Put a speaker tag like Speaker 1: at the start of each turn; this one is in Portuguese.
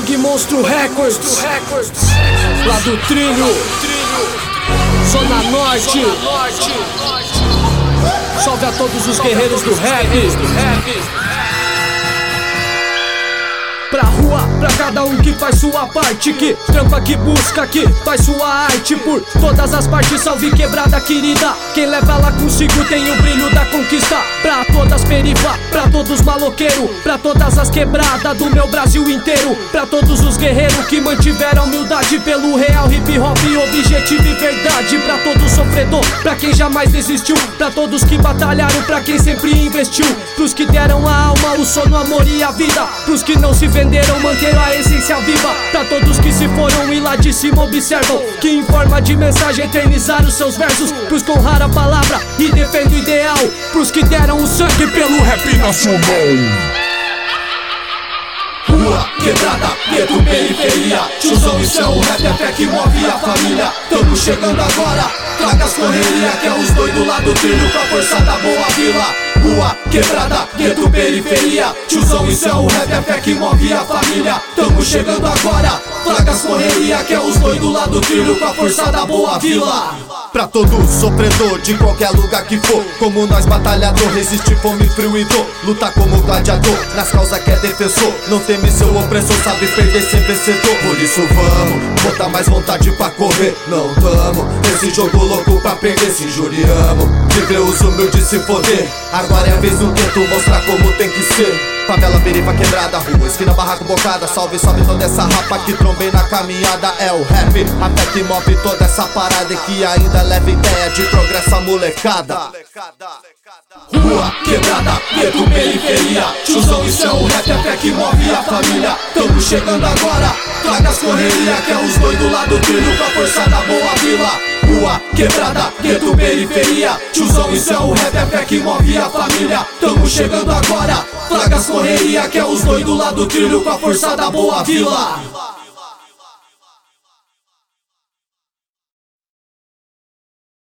Speaker 1: Sangue Monstro Records, lá do trilho, Zona Norte. Salve a todos os guerreiros do rap. Pra rua, pra cada um que faz sua parte, que trampa, que busca, que faz sua arte. Por todas as partes, salve quebrada querida. Quem leva ela consigo tem o brilho da conquista. Pra todas perifa, pra todos maloqueiro, pra todas as quebradas do meu Brasil inteiro. Pra todos os guerreiros que mantiveram a humildade pelo real hip hop, objetivo e verdade. Pra todo sofredor, pra quem jamais desistiu, pra todos que batalharam, pra quem sempre investiu, pros que deram a alma, o sono, o amor e a vida, pros que não se venderam, manteram a essência viva. Pra todos que se foram e lá de cima observam, que em forma de mensagem eternizaram seus versos, pros que honraram a palavra e defendem o ideal, pros que deram o sangue pelo rap nacional.
Speaker 2: Rua, quebrada, gueto, periferia, tiozão, isso é o rap, é fé que move a família. Tamo chegando agora, traga as correria, que é os doidos lá do trilho com a força da boa vila. Rua, quebrada, gueto, periferia, tiozão, isso é o rap, é fé que move a família. Tamo chegando agora, traga as correria, que é os doidos lá do trilho com a força da boa vila.
Speaker 3: Pra todo sofredor de qualquer lugar que for, como nós batalhador, resiste fome, frio e dor, luta como gladiador, nas causas que é defensor, não teme seu opressor, sabe perder sem vencedor. Por isso vamos, botar mais vontade pra correr, não tamo esse jogo louco pra perder, se injuriamos, viver os humildes se foder. Agora é a vez do gueto mostrar como tem que ser. Favela, perifa, quebrada, rua, esquina, barraco, bocada. Salve, salve toda essa rapa que trombei na caminhada. É o rap, até que move toda essa parada e que ainda leva ideia de progresso a molecada.
Speaker 2: Rua, quebrada, gueto, periferia, tiozão, isso é o rap, é fé que move a família. Tamo chegando agora, traga as correria, que é os doidos lá do trilho com a força da boa vila. Rua, quebrada, gueto, periferia, tiozão, isso é o rap, é fé que move a família. Tamo chegando agora, traga as correria, que é os doidos lá do trilho com a força da boa vila.